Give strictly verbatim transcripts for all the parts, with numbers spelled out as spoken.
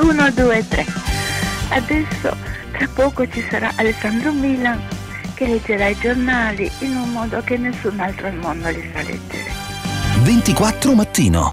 uno, due, tre. Adesso tra poco ci sarà Alessandro Milan che leggerà i giornali in un modo che nessun altro al mondo li sa leggere. ventiquattro mattino.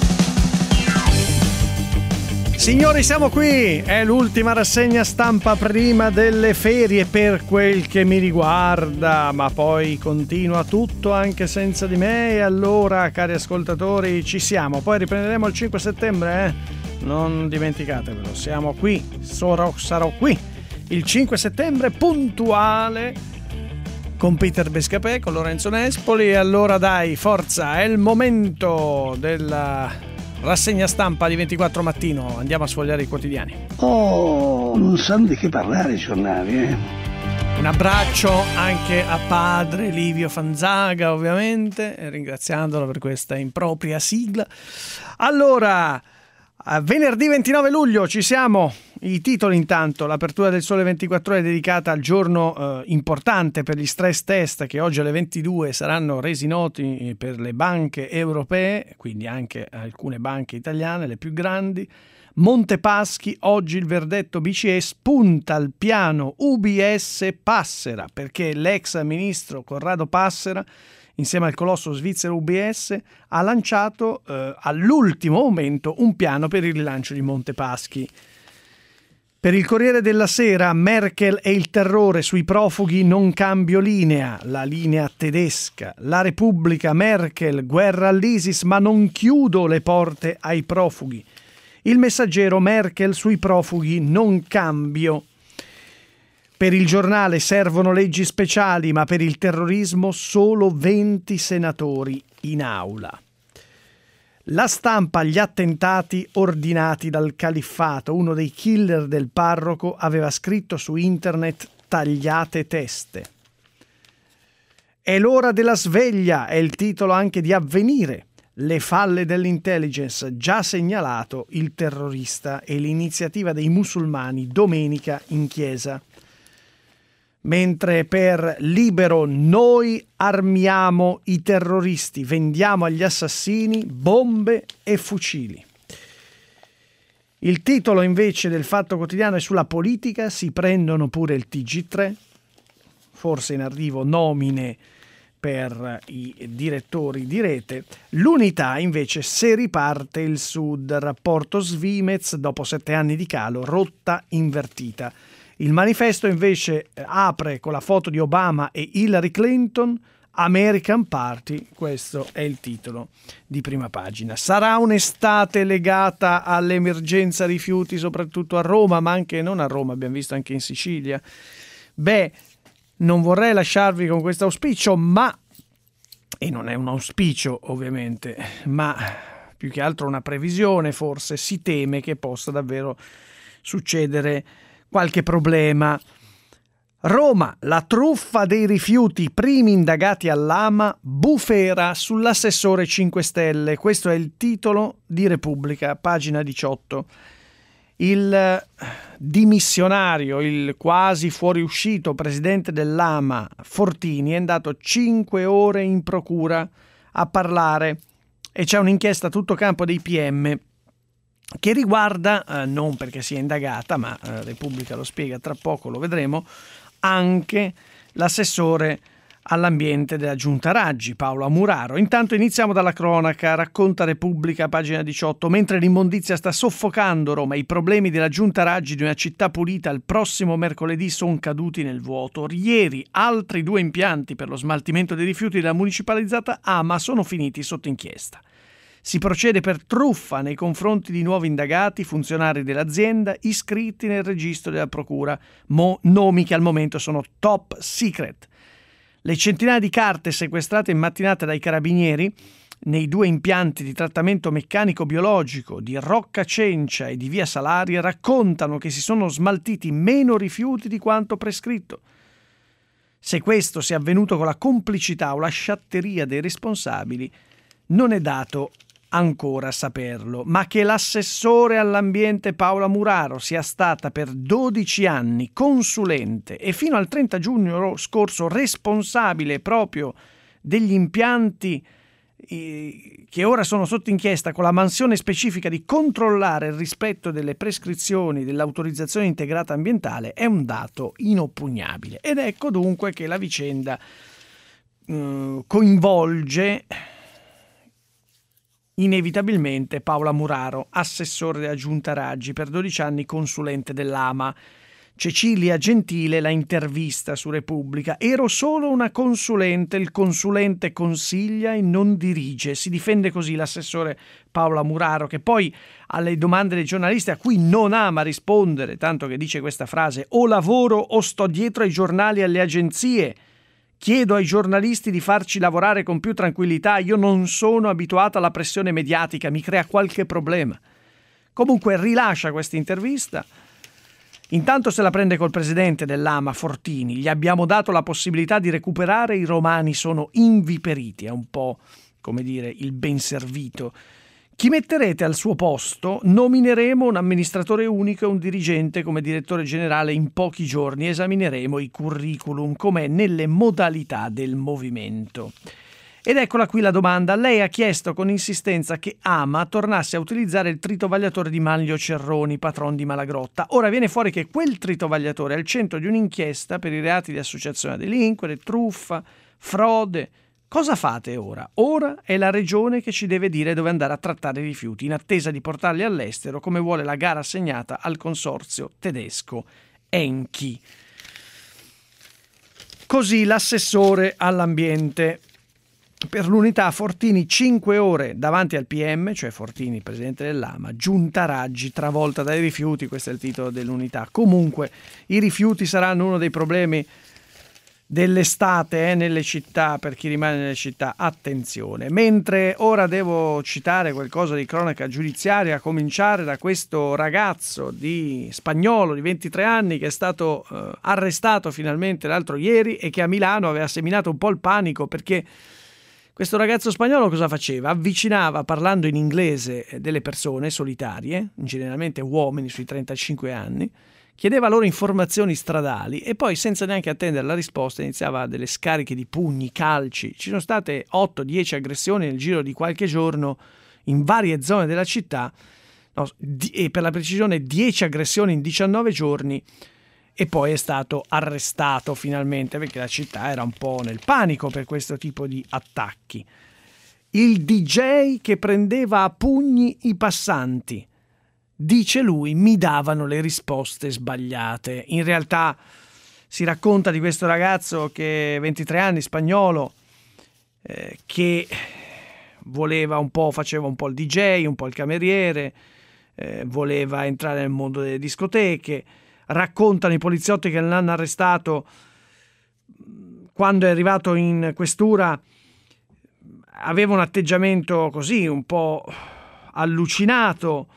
Signori, siamo qui, è l'ultima rassegna stampa prima delle ferie per quel che mi riguarda, ma poi continua tutto anche senza di me e allora, cari ascoltatori, ci siamo, poi riprenderemo il cinque settembre, eh? Non dimenticatevelo, siamo qui, sarò, sarò qui il cinque settembre puntuale con Peter Bescapè, con Lorenzo Nespoli, e allora dai, forza, è il momento della rassegna stampa di ventiquattro mattino, andiamo a sfogliare i quotidiani. Oh, non sanno di che parlare i giornali, eh. Un abbraccio anche a padre Livio Fanzaga, ovviamente, ringraziandolo per questa impropria sigla. Allora, venerdì ventinove luglio ci siamo. I titoli intanto, l'apertura del Sole ventiquattro Ore è dedicata al giorno eh, importante per gli stress test che oggi alle ventidue saranno resi noti per le banche europee, quindi anche alcune banche italiane, le più grandi. Montepaschi, oggi il verdetto B C E spunta al piano U B S Passera, perché l'ex ministro Corrado Passera, insieme al colosso svizzero U B S, ha lanciato eh, all'ultimo momento un piano per il rilancio di Montepaschi. Per il Corriere della Sera, Merkel e il terrore sui profughi, non cambio linea, la linea tedesca. La Repubblica, Merkel, guerra all'ISIS ma non chiudo le porte ai profughi. Il Messaggero, Merkel sui profughi, non cambio. Per il Giornale, servono leggi speciali ma per il terrorismo solo venti senatori in aula. La Stampa, gli attentati ordinati dal califfato. Uno dei killer del parroco aveva scritto su internet tagliate teste. È l'ora della sveglia, è il titolo anche di Avvenire. Le falle dell'intelligence, già segnalato il terrorista, e l'iniziativa dei musulmani domenica in chiesa. Mentre per Libero, noi armiamo i terroristi, vendiamo agli assassini bombe e fucili. Il titolo invece del Fatto Quotidiano è sulla politica, si prendono pure il T G tre, forse in arrivo nomine per i direttori di rete. L'Unità invece, se riparte il Sud, rapporto Svimez, dopo sette anni di calo, rotta invertita. Il Manifesto invece apre con la foto di Obama e Hillary Clinton, American Party, questo è il titolo di prima pagina. Sarà un'estate legata all'emergenza rifiuti, soprattutto a Roma, ma anche non a Roma, abbiamo visto anche in Sicilia. Beh, non vorrei lasciarvi con questo auspicio, ma, e non è un auspicio ovviamente, ma più che altro una previsione, forse si teme che possa davvero succedere qualche problema. Roma, la truffa dei rifiuti, primi indagati all'Ama, bufera sull'assessore cinque Stelle. Questo è il titolo di Repubblica, pagina diciotto. Il dimissionario, il quasi fuoriuscito presidente dell'Ama, Fortini, è andato cinque ore in procura a parlare e c'è un'inchiesta a tutto campo dei P M che riguarda, eh, non perché sia indagata, ma eh, Repubblica lo spiega tra poco, lo vedremo, anche l'assessore all'ambiente della Giunta Raggi, Paolo Amuraro. Intanto iniziamo dalla cronaca, racconta Repubblica, pagina diciotto. Mentre l'immondizia sta soffocando Roma, i problemi della Giunta Raggi di una città pulita il prossimo mercoledì sono caduti nel vuoto. Ieri altri due impianti per lo smaltimento dei rifiuti della municipalizzata Ama sono finiti sotto inchiesta. Si procede per truffa nei confronti di nuovi indagati, funzionari dell'azienda iscritti nel registro della procura, mo- nomi che al momento sono top secret. Le centinaia di carte sequestrate in mattinata dai carabinieri nei due impianti di trattamento meccanico-biologico di Rocca Cencia e di Via Salaria raccontano che si sono smaltiti meno rifiuti di quanto prescritto. Se questo sia avvenuto con la complicità o la sciatteria dei responsabili, non è dato ancora saperlo, ma che l'assessore all'ambiente Paola Muraro sia stata per dodici anni consulente e fino al trenta giugno scorso responsabile proprio degli impianti che ora sono sotto inchiesta con la mansione specifica di controllare il rispetto delle prescrizioni dell'autorizzazione integrata ambientale, è un dato inoppugnabile. Ed ecco dunque che la vicenda eh, coinvolge inevitabilmente Paola Muraro, assessore della Giunta Raggi, per dodici anni consulente dell'AMA. Cecilia Gentile la intervista su Repubblica. Ero solo una consulente, il consulente consiglia e non dirige. Si difende così l'assessore Paola Muraro, che poi alle domande dei giornalisti, a cui non ama rispondere, tanto che dice questa frase: o lavoro o sto dietro ai giornali e alle agenzie. Chiedo ai giornalisti di farci lavorare con più tranquillità, io non sono abituata alla pressione mediatica, mi crea qualche problema. Comunque rilascia questa intervista. Intanto se la prende col presidente dell'AMA Fortini. Gli abbiamo dato la possibilità di recuperare, i romani sono inviperiti. È un po', come dire, il ben servito. Chi metterete al suo posto? Nomineremo un amministratore unico e un dirigente come direttore generale in pochi giorni. Esamineremo i curriculum com'è nelle modalità del movimento. Ed eccola qui la domanda. Lei ha chiesto con insistenza che AMA tornasse a utilizzare il tritovagliatore di Manlio Cerroni, patron di Malagrotta. Ora viene fuori che quel tritovagliatore è al centro di un'inchiesta per i reati di associazione a delinquere, truffa, frode. Cosa fate ora? Ora è la regione che ci deve dire dove andare a trattare i rifiuti, in attesa di portarli all'estero, come vuole la gara assegnata al consorzio tedesco Enchi. Così l'assessore all'ambiente. Per l'unità Fortini cinque ore davanti al P M, cioè Fortini, presidente dell'AMA, Giunta Raggi travolta dai rifiuti, questo è il titolo dell'unità. Comunque i rifiuti saranno uno dei problemi dell'estate eh, nelle città, per chi rimane nelle città, attenzione. Mentre ora devo citare qualcosa di cronaca giudiziaria, a cominciare da questo ragazzo di spagnolo di ventitré anni che è stato eh, arrestato finalmente l'altro ieri e che a Milano aveva seminato un po' il panico, perché questo ragazzo spagnolo cosa faceva? Avvicinava, parlando in inglese, delle persone solitarie, generalmente uomini sui trentacinque anni, chiedeva loro informazioni stradali e poi, senza neanche attendere la risposta, iniziava delle scariche di pugni, calci. Ci sono state otto dieci aggressioni nel giro di qualche giorno in varie zone della città, no, e per la precisione dieci aggressioni in diciannove giorni. E poi è stato arrestato finalmente perché la città era un po' nel panico per questo tipo di attacchi. Il D J che prendeva a pugni i passanti. Dice lui, mi davano le risposte sbagliate. In realtà si racconta di questo ragazzo che ventitré anni, spagnolo, eh, che voleva un po', faceva un po' il D J, un po' il cameriere, eh, voleva entrare nel mondo delle discoteche. Raccontano i poliziotti che l'hanno arrestato, quando è arrivato in questura aveva un atteggiamento così un po' allucinato.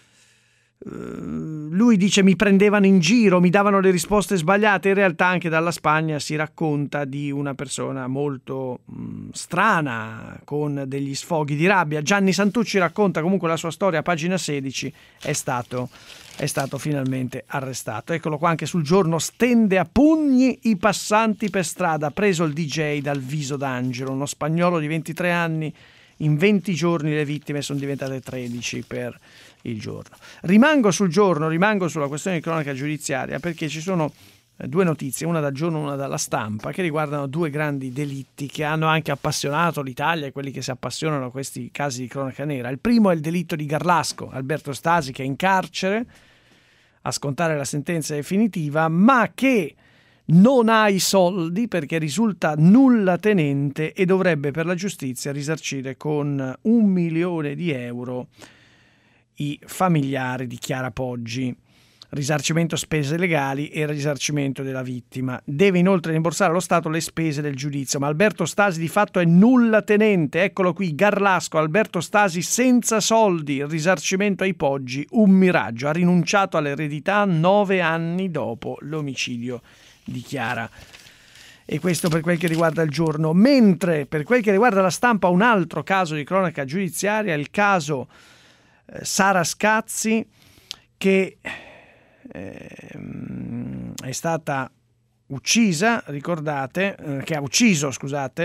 Lui dice mi prendevano in giro, mi davano le risposte sbagliate. In realtà anche dalla Spagna si racconta di una persona molto mh, strana, con degli sfoghi di rabbia. Gianni Santucci racconta comunque la sua storia a pagina sedici. È stato, è stato finalmente arrestato. Eccolo qua anche sul Giorno. Stende a pugni i passanti per strada, preso il D J dal viso d'angelo. Uno spagnolo di ventitré anni. In venti giorni le vittime sono diventate tredici per il giorno. Rimango sul Giorno, rimango sulla questione di cronaca giudiziaria, perché ci sono due notizie, una dal Giorno e una dalla Stampa, che riguardano due grandi delitti che hanno anche appassionato l'Italia e quelli che si appassionano a questi casi di cronaca nera. Il primo è il delitto di Garlasco, Alberto Stasi, che è in carcere a scontare la sentenza definitiva, ma che non ha i soldi perché risulta nulla tenente e dovrebbe per la giustizia risarcire con un milione di euro i familiari di Chiara Poggi. Risarcimento spese legali e risarcimento della vittima. Deve inoltre rimborsare allo Stato le spese del giudizio, ma Alberto Stasi di fatto è nulla tenente. Eccolo qui, Garlasco, Alberto Stasi senza soldi, il risarcimento ai Poggi, un miraggio. Ha rinunciato all'eredità nove anni dopo l'omicidio di Chiara. E questo per quel che riguarda il Giorno. Mentre per quel che riguarda la Stampa, un altro caso di cronaca giudiziaria, il caso eh, Sara Scazzi, che eh, è stata uccisa, ricordate, eh, che ha ucciso, scusate,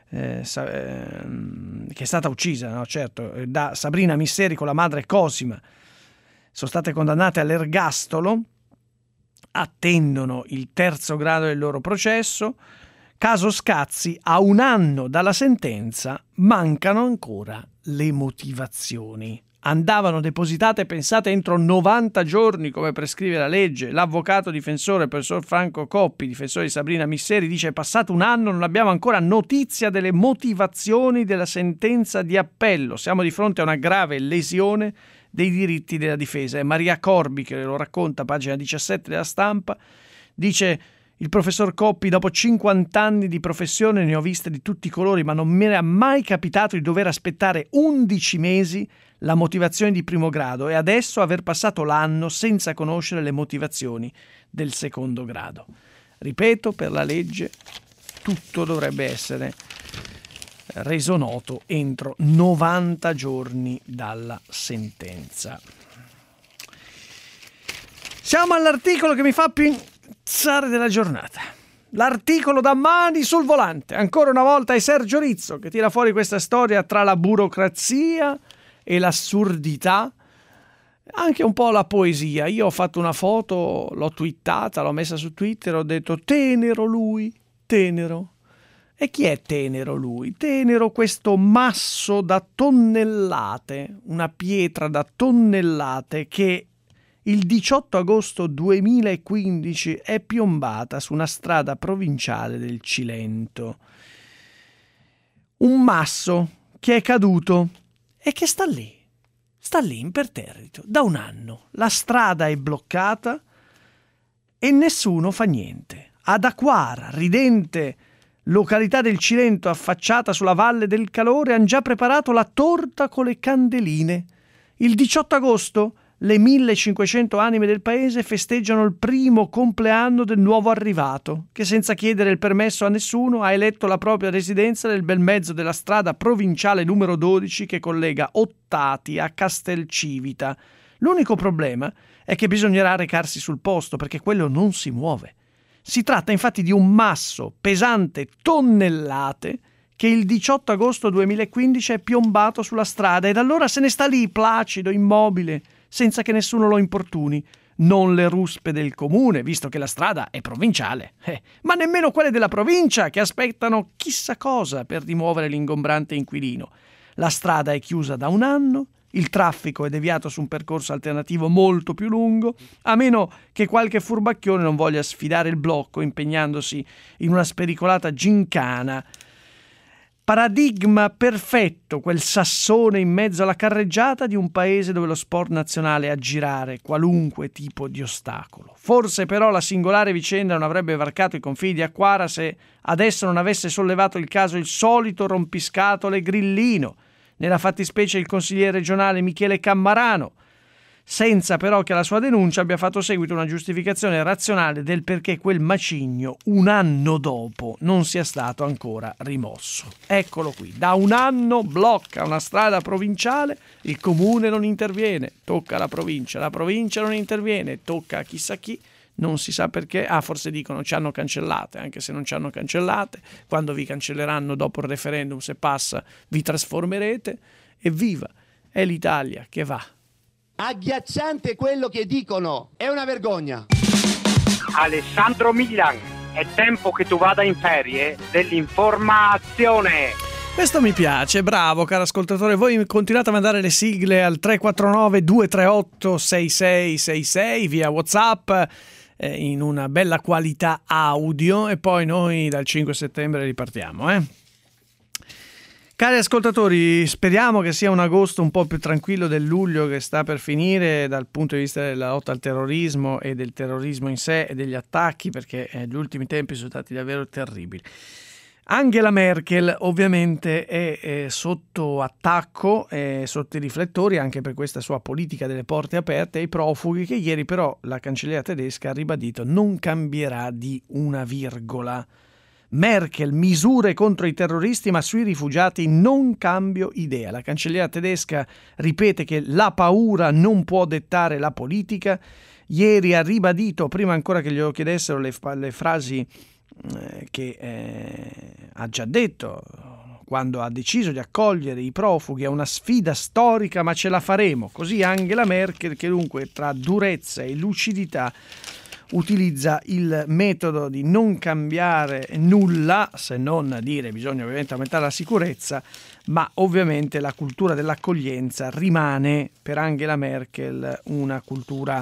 eh, sa, eh, che è stata uccisa, no? Certo, da Sabrina Misseri con la madre Cosima, sono state condannate all'ergastolo, attendono il terzo grado del loro processo. Caso Scazzi, a un anno dalla sentenza mancano ancora le motivazioni. Andavano depositate, pensate, entro novanta giorni come prescrive la legge. L'avvocato difensore, il professor Franco Coppi, difensore di Sabrina Misseri, dice: è passato un anno, non abbiamo ancora notizia delle motivazioni della sentenza di appello. Siamo di fronte a una grave lesione dei diritti della difesa. E Maria Corbi, che lo racconta, pagina diciassette della Stampa, dice: il professor Coppi, dopo cinquanta anni di professione ne ho viste di tutti i colori, ma non mi era mai capitato di dover aspettare undici mesi la motivazione di primo grado e adesso aver passato l'anno senza conoscere le motivazioni del secondo grado. Ripeto, per la legge tutto dovrebbe essere reso noto entro novanta giorni dalla sentenza. Siamo all'articolo che mi fa più impazzare della giornata. L'articolo da mani sul volante. Ancora una volta è Sergio Rizzo che tira fuori questa storia tra la burocrazia e l'assurdità, anche un po' la poesia. Io ho fatto una foto, l'ho twittata, l'ho messa su Twitter, ho detto: tenero lui, tenero. E chi è tenero lui? Tenero questo masso da tonnellate, una pietra da tonnellate che il diciotto agosto duemilaquindici è piombata su una strada provinciale del Cilento. Un masso che è caduto e che sta lì, sta lì imperterrito da un anno. La strada è bloccata e nessuno fa niente. Ad Acquara, ridente località del Cilento affacciata sulla Valle del Calore, hanno già preparato la torta con le candeline. Il diciotto agosto le millecinquecento anime del paese festeggiano il primo compleanno del nuovo arrivato, che senza chiedere il permesso a nessuno ha eletto la propria residenza nel bel mezzo della strada provinciale numero dodici che collega Ottati a Castelcivita. L'unico problema è che bisognerà recarsi sul posto perché quello non si muove. Si tratta infatti di un masso pesante tonnellate che il diciotto agosto duemilaquindici è piombato sulla strada ed allora se ne sta lì placido, immobile, senza che nessuno lo importuni. Non le ruspe del comune, visto che la strada è provinciale, eh, ma nemmeno quelle della provincia, che aspettano chissà cosa per rimuovere l'ingombrante inquilino. La strada è chiusa da un anno, il traffico è deviato su un percorso alternativo molto più lungo, a meno che qualche furbacchione non voglia sfidare il blocco impegnandosi in una spericolata gincana. Paradigma perfetto, quel sassone in mezzo alla carreggiata di un paese dove lo sport nazionale è aggirare qualunque tipo di ostacolo. Forse però la singolare vicenda non avrebbe varcato i confini di Acquara se adesso non avesse sollevato il caso il solito rompiscatole grillino, nella fattispecie il consigliere regionale Michele Cammarano, senza però che alla sua denuncia abbia fatto seguito una giustificazione razionale del perché quel macigno un anno dopo non sia stato ancora rimosso. Eccolo qui, da un anno blocca una strada provinciale, il comune non interviene, tocca alla provincia, la provincia non interviene, tocca a chissà chi, non si sa perché, ah forse dicono ci hanno cancellate, anche se non ci hanno cancellate, quando vi cancelleranno dopo il referendum se passa vi trasformerete, evviva, è l'Italia che va. Agghiacciante quello che dicono, è una vergogna. Alessandro Milan, è tempo che tu vada in ferie dell'informazione. Questo mi piace, bravo caro ascoltatore. Voi continuate a mandare le sigle al tre quattro nove due tre otto sei sei sei sei via WhatsApp eh, in una bella qualità audio e poi noi dal cinque settembre ripartiamo, eh. Cari ascoltatori, speriamo che sia un agosto un po' più tranquillo del luglio che sta per finire dal punto di vista della lotta al terrorismo e del terrorismo in sé e degli attacchi, perché eh, gli ultimi tempi sono stati davvero terribili. Angela Merkel ovviamente è, è sotto attacco, è sotto i riflettori anche per questa sua politica delle porte aperte ai profughi, che ieri però la cancelliera tedesca ha ribadito non cambierà di una virgola. Merkel, misure contro i terroristi ma sui rifugiati non cambio idea. La cancelliera tedesca ripete che la paura non può dettare la politica. Ieri ha ribadito, prima ancora che glielo chiedessero, le, le frasi eh, che eh, ha già detto quando ha deciso di accogliere i profughi, è una sfida storica, ma ce la faremo. Così Angela Merkel, che dunque tra durezza e lucidità utilizza il metodo di non cambiare nulla, se non dire bisogna ovviamente aumentare la sicurezza, ma ovviamente la cultura dell'accoglienza rimane per Angela Merkel una cultura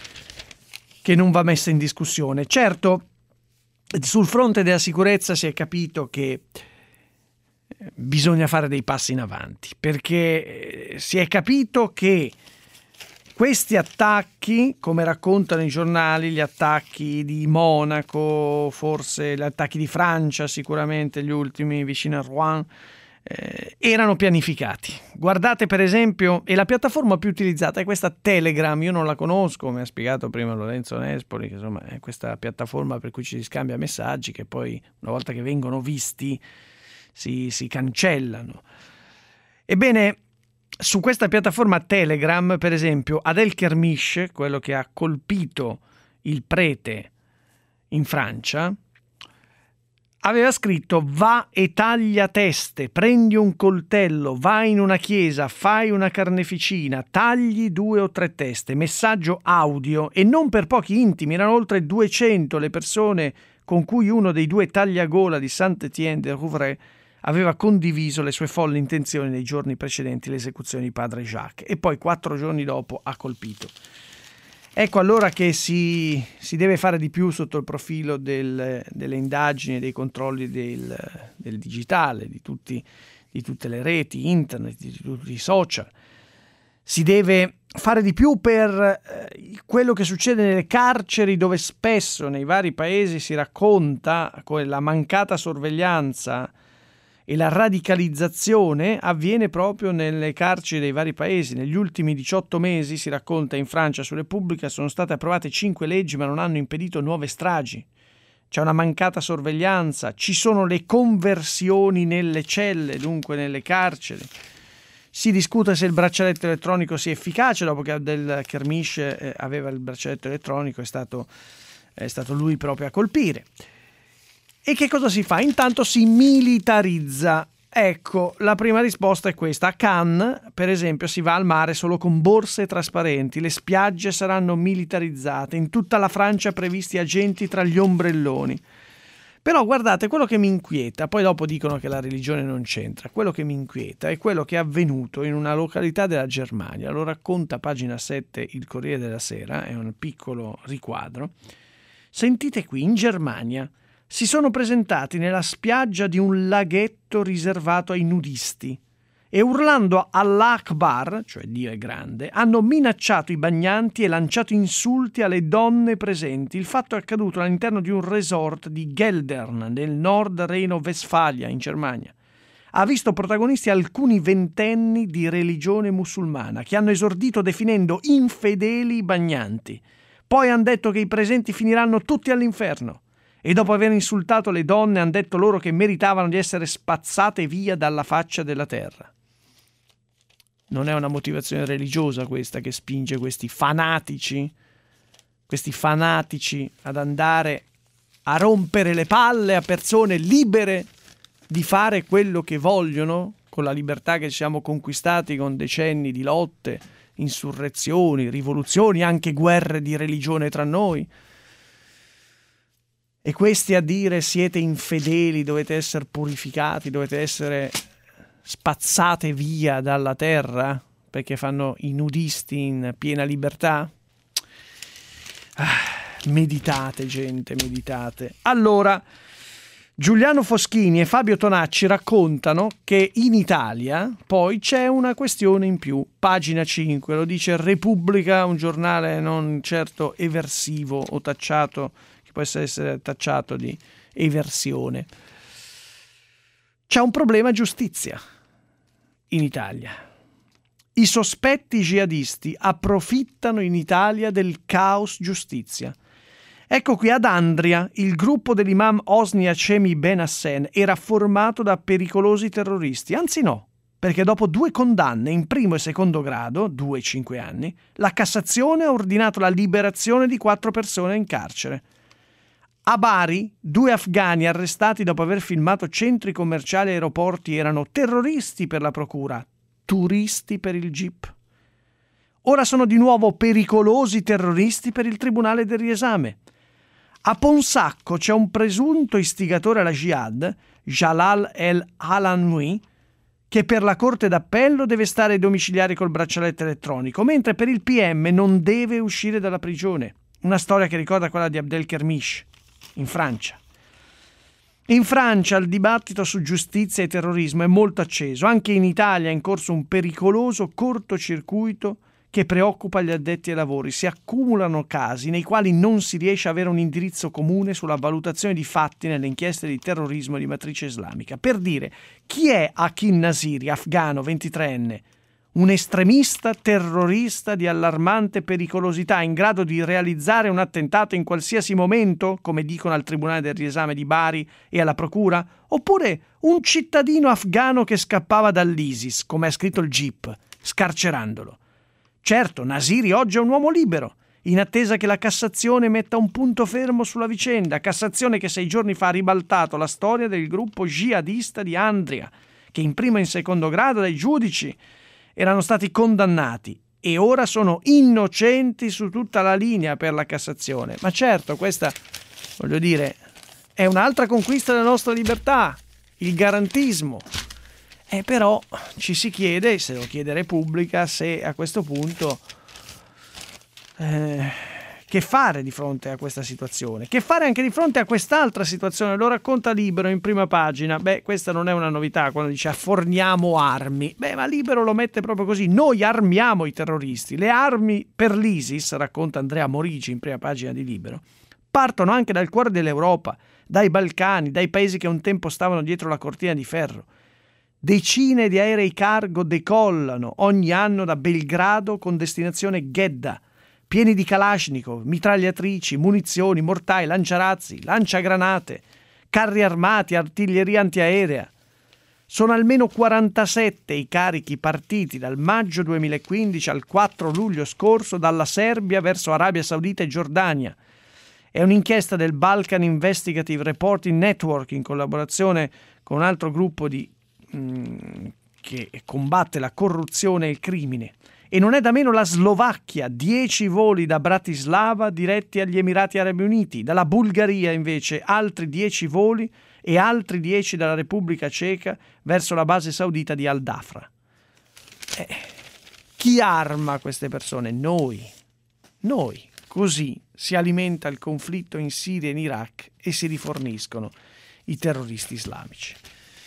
che non va messa in discussione. Certo, sul fronte della sicurezza si è capito che bisogna fare dei passi in avanti, perché si è capito che questi attacchi, come raccontano i giornali, gli attacchi di Monaco, forse gli attacchi di Francia, sicuramente gli ultimi vicino a Rouen, eh, erano pianificati. Guardate per esempio, e la piattaforma più utilizzata è questa Telegram, io non la conosco, mi ha spiegato prima Lorenzo Nespoli, che insomma è questa piattaforma per cui ci si scambia messaggi che poi una volta che vengono visti si, si cancellano. Ebbene, su questa piattaforma Telegram, per esempio, Adel Kermiche, quello che ha colpito il prete in Francia, aveva scritto: va e taglia teste, prendi un coltello, vai in una chiesa, fai una carneficina, tagli due o tre teste, messaggio audio, e non per pochi intimi, erano oltre duecento le persone con cui uno dei due tagliagola di Saint-Étienne-de-Rouvray aveva condiviso le sue folli intenzioni nei giorni precedenti l'esecuzione di padre Jacques, e poi quattro giorni dopo ha colpito. Ecco allora che si, si deve fare di più sotto il profilo del, delle indagini e dei controlli del, del digitale, di, tutti, di tutte le reti, internet, di tutti i social. Si deve fare di più per eh, quello che succede nelle carceri, dove spesso nei vari paesi si racconta la mancata sorveglianza e la radicalizzazione avviene proprio nelle carceri dei vari paesi. Negli ultimi diciotto mesi, si racconta, in Francia su Repubblica sono state approvate cinque leggi ma non hanno impedito nuove stragi. C'è una mancata sorveglianza, ci sono le conversioni nelle celle, dunque nelle carceri. Si discute se il braccialetto elettronico sia efficace, dopo che Adel Kermiche eh, aveva il braccialetto elettronico, è stato, è stato lui proprio a colpire. E che cosa si fa? Intanto si militarizza. Ecco, la prima risposta è questa. A Cannes, per esempio, si va al mare solo con borse trasparenti, le spiagge saranno militarizzate, in tutta la Francia previsti agenti tra gli ombrelloni. Però guardate, quello che mi inquieta, poi dopo dicono che la religione non c'entra, quello che mi inquieta è quello che è avvenuto in una località della Germania. Lo racconta a pagina sette il Corriere della Sera, è un piccolo riquadro. Sentite qui, in Germania si sono presentati nella spiaggia di un laghetto riservato ai nudisti e, urlando Allah Akbar, cioè Dio è grande, hanno minacciato i bagnanti e lanciato insulti alle donne presenti. Il fatto è accaduto all'interno di un resort di Geldern, nel nord Reno-Westfalia, in Germania. Ha visto protagonisti alcuni ventenni di religione musulmana che hanno esordito definendo infedeli i bagnanti. Poi hanno detto che i presenti finiranno tutti all'inferno. E dopo aver insultato le donne hanno detto loro che meritavano di essere spazzate via dalla faccia della terra. Non è una motivazione religiosa questa che spinge questi fanatici, questi fanatici ad andare a rompere le palle a persone libere di fare quello che vogliono, con la libertà che ci siamo conquistati con decenni di lotte, insurrezioni, rivoluzioni, anche guerre di religione tra noi. E questi a dire siete infedeli, dovete essere purificati, dovete essere spazzate via dalla terra perché fanno i nudisti in piena libertà? Ah, meditate, gente, meditate. Allora, Giuliano Foschini e Fabio Tonacci raccontano che in Italia poi c'è una questione in più. Pagina cinque, lo dice Repubblica, un giornale non certo eversivo o tacciato, può essere tacciato di eversione. C'è un problema giustizia in Italia. I sospetti jihadisti approfittano in Italia del caos giustizia. Ecco qui, ad Andria il gruppo dell'imam Hosni Hachemi Ben Hassen era formato da pericolosi terroristi. Anzi no, perché dopo due condanne in primo e secondo grado, due e cinque anni, la Cassazione ha ordinato la liberazione di quattro persone in carcere. A Bari, due afghani arrestati dopo aver filmato centri commerciali e aeroporti erano terroristi per la procura, turisti per il G I P. Ora sono di nuovo pericolosi terroristi per il Tribunale del riesame. A Ponsacco c'è un presunto istigatore alla jihad, Jalal el-Alanwi, che per la Corte d'Appello deve stare ai domiciliari col braccialetto elettronico, mentre per il P M non deve uscire dalla prigione. Una storia che ricorda quella di Abdelkermish, in Francia. In Francia il dibattito su giustizia e terrorismo è molto acceso. Anche in Italia è in corso un pericoloso cortocircuito che preoccupa gli addetti ai lavori. Si accumulano casi nei quali non si riesce a avere un indirizzo comune sulla valutazione di fatti nelle inchieste di terrorismo di matrice islamica. Per dire, chi è Hakim Nasiri, afghano, ventitreenne? Un estremista terrorista di allarmante pericolosità, in grado di realizzare un attentato in qualsiasi momento, come dicono al Tribunale del riesame di Bari e alla Procura? Oppure un cittadino afghano che scappava dall'ISIS, come ha scritto il G I P, scarcerandolo? Certo, Nasiri oggi è un uomo libero, in attesa che la Cassazione metta un punto fermo sulla vicenda. Cassazione che sei giorni fa ha ribaltato la storia del gruppo jihadista di Andria, che in primo e in secondo grado dai giudici erano stati condannati e ora sono innocenti su tutta la linea per la Cassazione. Ma certo, questa, voglio dire, è un'altra conquista della nostra libertà, il garantismo. E però ci si chiede, se lo chiede Repubblica, se a questo punto eh, che fare di fronte a questa situazione, che fare anche di fronte a quest'altra situazione. Lo racconta Libero in prima pagina. Beh, questa non è una novità quando dice forniamo armi. Beh, ma Libero lo mette proprio così: noi armiamo i terroristi. Le armi per l'ISIS, racconta Andrea Morigi in prima pagina di Libero, partono anche dal cuore dell'Europa, dai Balcani, dai paesi che un tempo stavano dietro la cortina di ferro. Decine di aerei cargo decollano ogni anno da Belgrado con destinazione Ghedda, pieni di Kalashnikov, mitragliatrici, munizioni, mortai, lanciarazzi, lanciagranate, carri armati, artiglieria antiaerea. Sono almeno quarantasette i carichi partiti dal maggio duemilaquindici al quattro luglio scorso dalla Serbia verso Arabia Saudita e Giordania. È un'inchiesta del Balkan Investigative Reporting Network in collaborazione con un altro gruppo di che combatte la corruzione e il crimine. E non è da meno la Slovacchia, dieci voli da Bratislava diretti agli Emirati Arabi Uniti, dalla Bulgaria invece altri dieci voli e altri dieci dalla Repubblica Ceca verso la base saudita di Al-Dhafra. Eh, chi arma queste persone? Noi. Noi. Così si alimenta il conflitto in Siria e in Iraq e si riforniscono i terroristi islamici.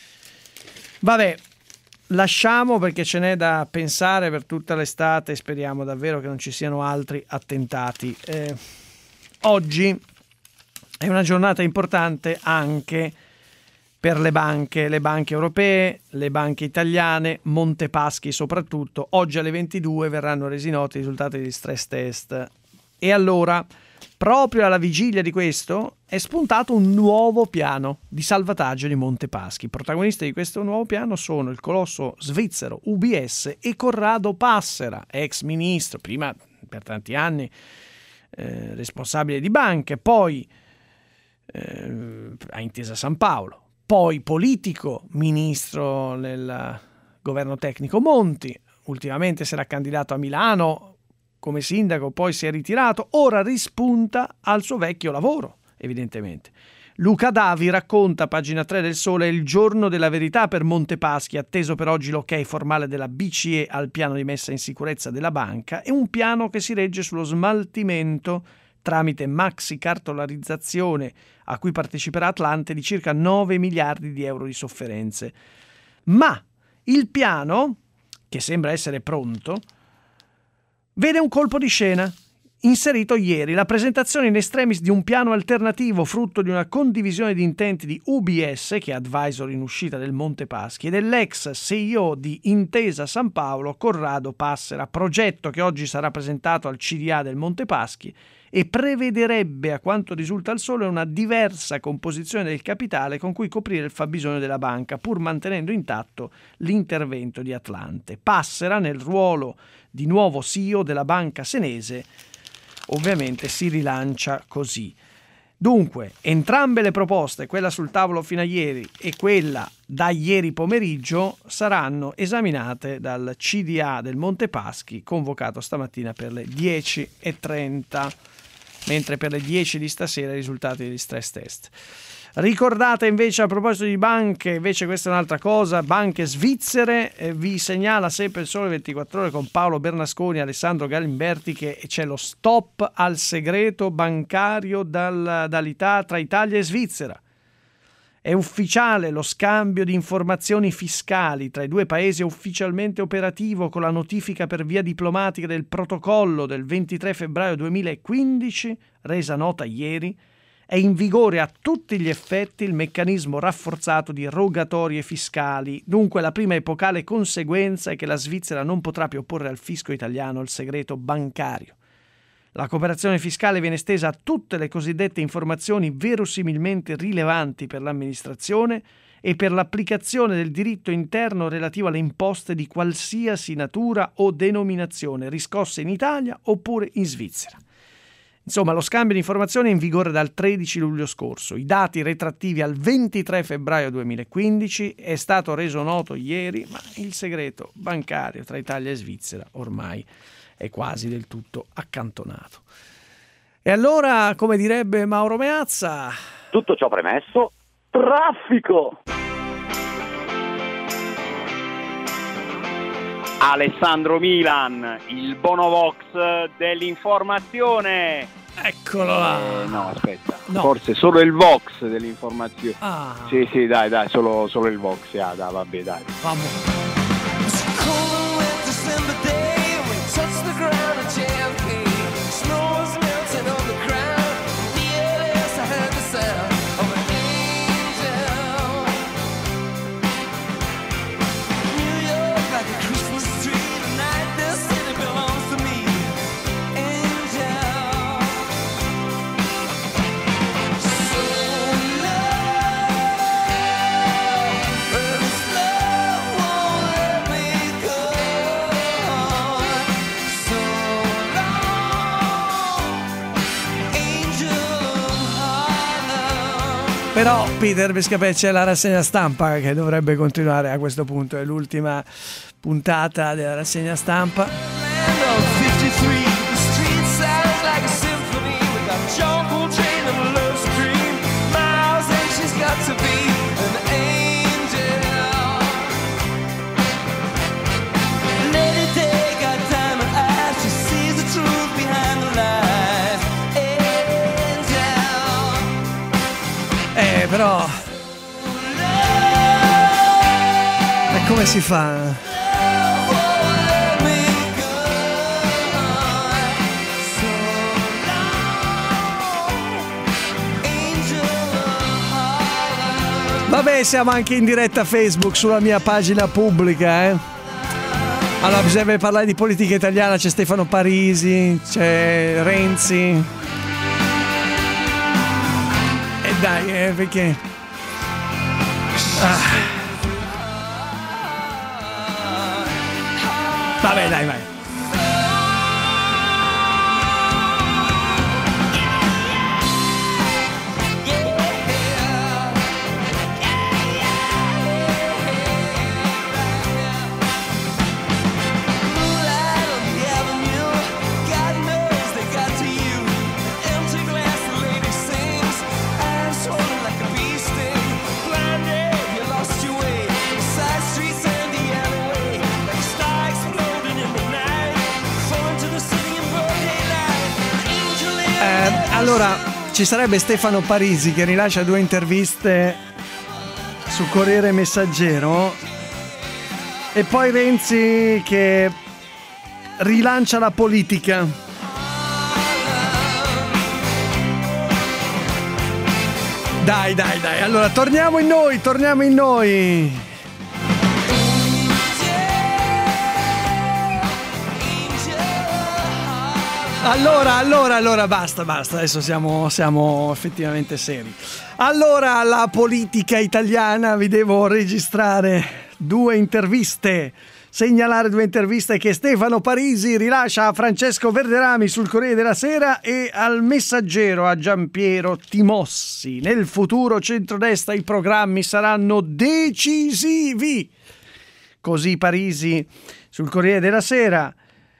Vabbè, lasciamo, perché ce n'è da pensare per tutta l'estate. Speriamo davvero che non ci siano altri attentati. Eh, oggi è una giornata importante anche per le banche, le banche europee, le banche italiane, Monte Paschi soprattutto. Oggi alle ventidue verranno resi noti i risultati degli stress test. E allora, proprio alla vigilia di questo, è spuntato un nuovo piano di salvataggio di Monte Paschi. I protagonisti di questo nuovo piano sono il colosso svizzero U B S e Corrado Passera, ex ministro, prima per tanti anni eh, responsabile di banche, poi eh, a Intesa San Paolo, poi politico, ministro nel governo tecnico Monti, ultimamente si era candidato a Milano come sindaco, poi si è ritirato, ora rispunta al suo vecchio lavoro, evidentemente. Luca Davi racconta, pagina tre del Sole, il giorno della verità per Monte Paschi, atteso per oggi l'ok formale della B C E al piano di messa in sicurezza della banca, e un piano che si regge sullo smaltimento tramite maxi cartolarizzazione a cui parteciperà Atlante di circa nove miliardi di euro di sofferenze. Ma il piano, che sembra essere pronto, vede un colpo di scena. Inserito ieri la presentazione in extremis di un piano alternativo frutto di una condivisione di intenti di U B S, che è advisor in uscita del Monte Paschi, e dell'ex C E O di Intesa San Paolo, Corrado Passera, progetto che oggi sarà presentato al C D A del Monte Paschi e prevederebbe, a quanto risulta al Sole, una diversa composizione del capitale con cui coprire il fabbisogno della banca, pur mantenendo intatto l'intervento di Atlante. Passera, nel ruolo di nuovo C E O della banca senese, ovviamente si rilancia così. Dunque, entrambe le proposte, quella sul tavolo fino a ieri e quella da ieri pomeriggio, saranno esaminate dal C D A del Monte Paschi, convocato stamattina per le dieci e trenta, mentre per le dieci di stasera i risultati degli stress test. Ricordate invece, a proposito di banche, invece questa è un'altra cosa, banche svizzere, eh, vi segnala sempre il Sole ventiquattro Ore con Paolo Bernasconi e Alessandro Galimberti che c'è lo stop al segreto bancario dal, dall'Italia, tra Italia e Svizzera. È ufficiale lo scambio di informazioni fiscali tra i due paesi, è ufficialmente operativo con la notifica per via diplomatica del protocollo del ventitré febbraio duemilaquindici, resa nota ieri. È in vigore a tutti gli effetti il meccanismo rafforzato di rogatorie fiscali. Dunque la prima epocale conseguenza è che la Svizzera non potrà più opporre al fisco italiano il segreto bancario. La cooperazione fiscale viene estesa a tutte le cosiddette informazioni verosimilmente rilevanti per l'amministrazione e per l'applicazione del diritto interno relativo alle imposte di qualsiasi natura o denominazione riscosse in Italia oppure in Svizzera. Insomma, lo scambio di informazioni è in vigore dal tredici luglio scorso. I dati retrattivi al ventitré febbraio duemilaquindici è stato reso noto ieri, ma il segreto bancario tra Italia e Svizzera ormai è quasi del tutto accantonato. E allora, come direbbe Mauro Meazza, tutto ciò premesso, traffico! Alessandro Milan, il Bonovox dell'informazione. Eccolo là. Eh, no, aspetta. No. Forse solo il Vox dell'informazione. Ah. Sì, sì, dai, dai, solo, solo il Vox. Ah, dai, vabbè, dai. Vamo. Però Peter Pescapè, c'è la rassegna stampa che dovrebbe continuare a questo punto, è l'ultima puntata della rassegna stampa. Eh, però e come si fa? Vabbè, siamo anche in diretta Facebook sulla mia pagina pubblica, eh. Allora, bisogna parlare di politica italiana, c'è Stefano Parisi, c'è Renzi. Dai, eh, perché ah. Vabbè, dai, vai. Allora, ci sarebbe Stefano Parisi che rilascia due interviste su Corriere Messaggero e poi Renzi che rilancia la politica. Dai, dai, dai. Allora, torniamo in noi, torniamo in noi. Allora, allora, allora, basta, basta, adesso siamo, siamo effettivamente seri. Allora, la politica italiana, vi devo registrare due interviste segnalare due interviste che Stefano Parisi rilascia a Francesco Verderami sul Corriere della Sera e al Messaggero a Giampiero Timossi. Nel futuro centrodestra i programmi saranno decisivi. Così Parisi sul Corriere della Sera.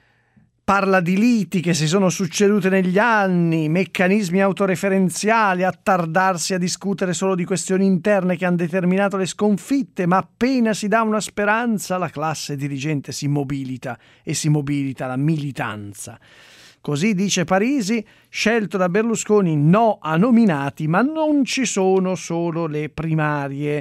Parla di liti che si sono succedute negli anni, meccanismi autoreferenziali, attardarsi a discutere solo di questioni interne che hanno determinato le sconfitte, ma appena si dà una speranza la classe dirigente si mobilita e si mobilita la militanza. Così dice Parisi, scelto da Berlusconi no a nominati, ma non ci sono solo le primarie.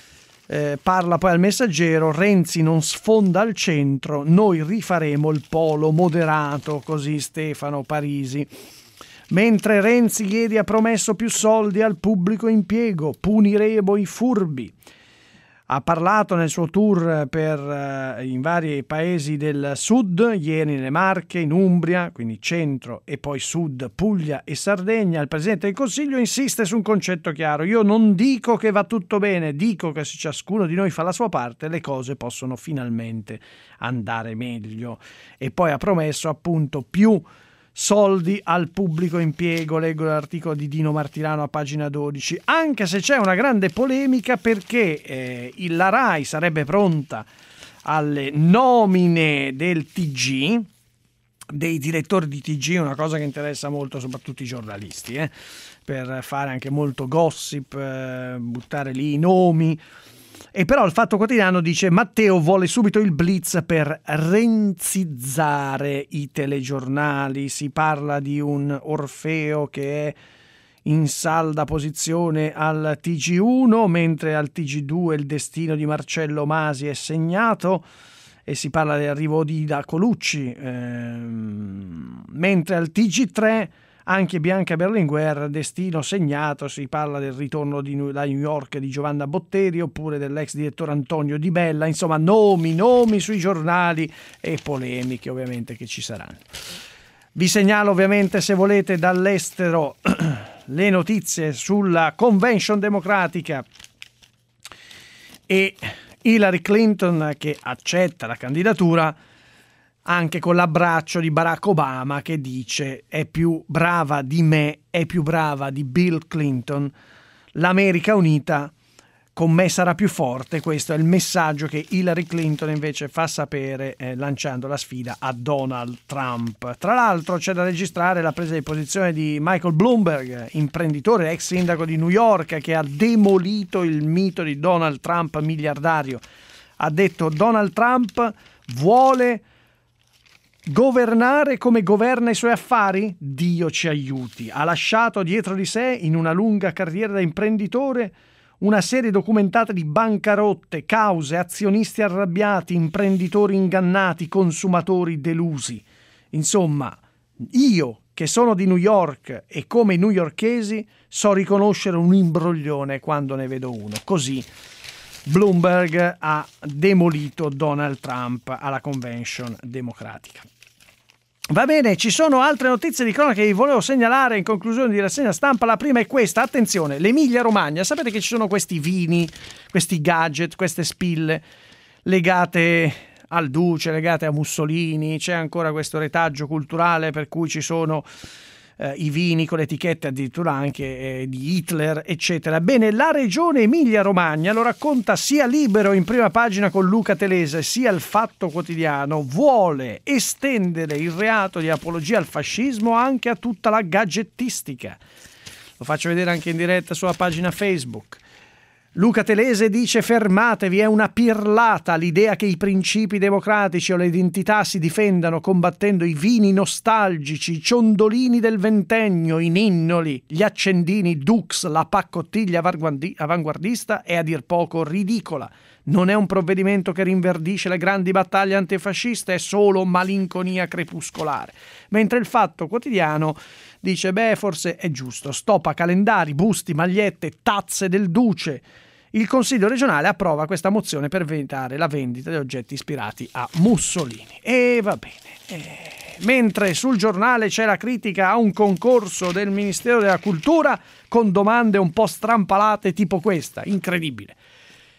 Eh, parla poi al Messaggero, Renzi non sfonda al centro, noi rifaremo il polo moderato, così Stefano Parisi. Mentre Renzi ieri ha promesso più soldi al pubblico impiego, puniremo i furbi. Ha parlato nel suo tour per, eh, in vari paesi del sud, ieri nelle Marche, in Umbria, quindi centro e poi sud, Puglia e Sardegna. Il Presidente del Consiglio insiste su un concetto chiaro. Io non dico che va tutto bene, dico che se ciascuno di noi fa la sua parte le cose possono finalmente andare meglio. E poi ha promesso appunto più soldi al pubblico impiego, leggo l'articolo di Dino Martirano a pagina dodici, anche se c'è una grande polemica perché eh, la RAI sarebbe pronta alle nomine del T G, dei direttori di T G, una cosa che interessa molto soprattutto i giornalisti, eh, per fare anche molto gossip, eh, buttare lì i nomi. E però il Fatto Quotidiano dice Matteo vuole subito il blitz per renzizzare i telegiornali. Si parla di un Orfeo che è in salda posizione al T G uno, mentre al T G due il destino di Marcello Masi è segnato e si parla dell'arrivo di Ida Colucci, ehm, mentre al T G tre anche Bianca Berlinguer, destino segnato, si parla del ritorno di, da New York di Giovanna Botteri oppure dell'ex direttore Antonio Di Bella, insomma nomi, nomi sui giornali e polemiche ovviamente che ci saranno. Vi segnalo ovviamente, se volete, dall'estero le notizie sulla convention democratica e Hillary Clinton che accetta la candidatura, anche con l'abbraccio di Barack Obama che dice è più brava di me, è più brava di Bill Clinton, l'America unita con me sarà più forte. Questo è il messaggio che Hillary Clinton invece fa sapere eh, lanciando la sfida a Donald Trump. Tra l'altro c'è da registrare la presa di posizione di Michael Bloomberg, imprenditore, ex sindaco di New York, che ha demolito il mito di Donald Trump miliardario. Ha detto Donald Trump vuole governare come governa i suoi affari? Dio ci aiuti. Ha lasciato dietro di sé, in una lunga carriera da imprenditore, una serie documentata di bancarotte, cause, azionisti arrabbiati, imprenditori ingannati, consumatori delusi. Insomma, io che sono di New York e come i newyorkesi so riconoscere un imbroglione quando ne vedo uno. Così Bloomberg ha demolito Donald Trump alla convention democratica. Va bene, ci sono altre notizie di cronaca che vi volevo segnalare in conclusione di rassegna stampa. La prima è questa, attenzione, l'Emilia Romagna. Sapete che ci sono questi vini, questi gadget, queste spille legate al Duce, legate a Mussolini. C'è ancora questo retaggio culturale per cui ci sono eh, i vini con le etichette addirittura anche eh, di Hitler, eccetera. Bene, la regione Emilia-Romagna, lo racconta sia Libero in prima pagina con Luca Telese, sia il Fatto Quotidiano, vuole estendere il reato di apologia al fascismo anche a tutta la gadgettistica. Lo faccio vedere anche in diretta sulla pagina Facebook. Luca Telese dice fermatevi, è una pirlata l'idea che i principi democratici o le identità si difendano combattendo i vini nostalgici, i ciondolini del ventennio, i ninnoli, gli accendini Dux, la paccottiglia avanguardista è a dir poco ridicola. Non è un provvedimento che rinverdisce le grandi battaglie antifasciste, è solo malinconia crepuscolare. Mentre il Fatto Quotidiano dice beh, forse è giusto, stop a calendari, busti, magliette, tazze del Duce. Il Consiglio regionale approva questa mozione per vietare la vendita di oggetti ispirati a Mussolini. E va bene. E... Mentre sul Giornale c'è la critica a un concorso del Ministero della Cultura con domande un po' strampalate tipo questa, incredibile.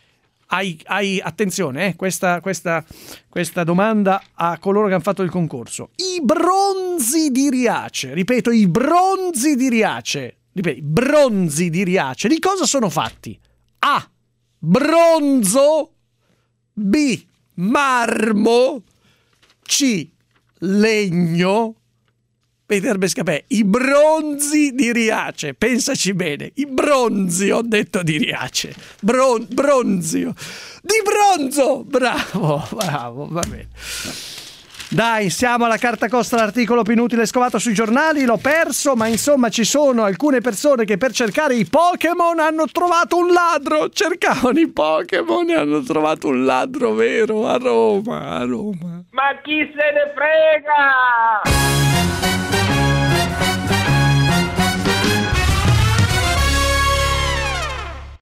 Hai, hai, attenzione, eh, questa, questa, questa domanda a coloro che hanno fatto il concorso. I bronzi di Riace, ripeto, i bronzi di Riace, ripeto, i bronzi di Riace, di cosa sono fatti? A. Bronzo. B. Marmo. C. Legno. Peter Bescapè, i bronzi di Riace, pensaci bene, i bronzi, ho detto di Riace, Bron- bronzio, di bronzo, bravo, bravo, va bene. Dai, siamo alla carta costa, l'articolo più inutile scovato sui giornali, l'ho perso, ma insomma ci sono alcune persone che per cercare i Pokémon hanno trovato un ladro, cercavano i Pokémon e hanno trovato un ladro vero a Roma, a Roma. Ma chi se ne frega?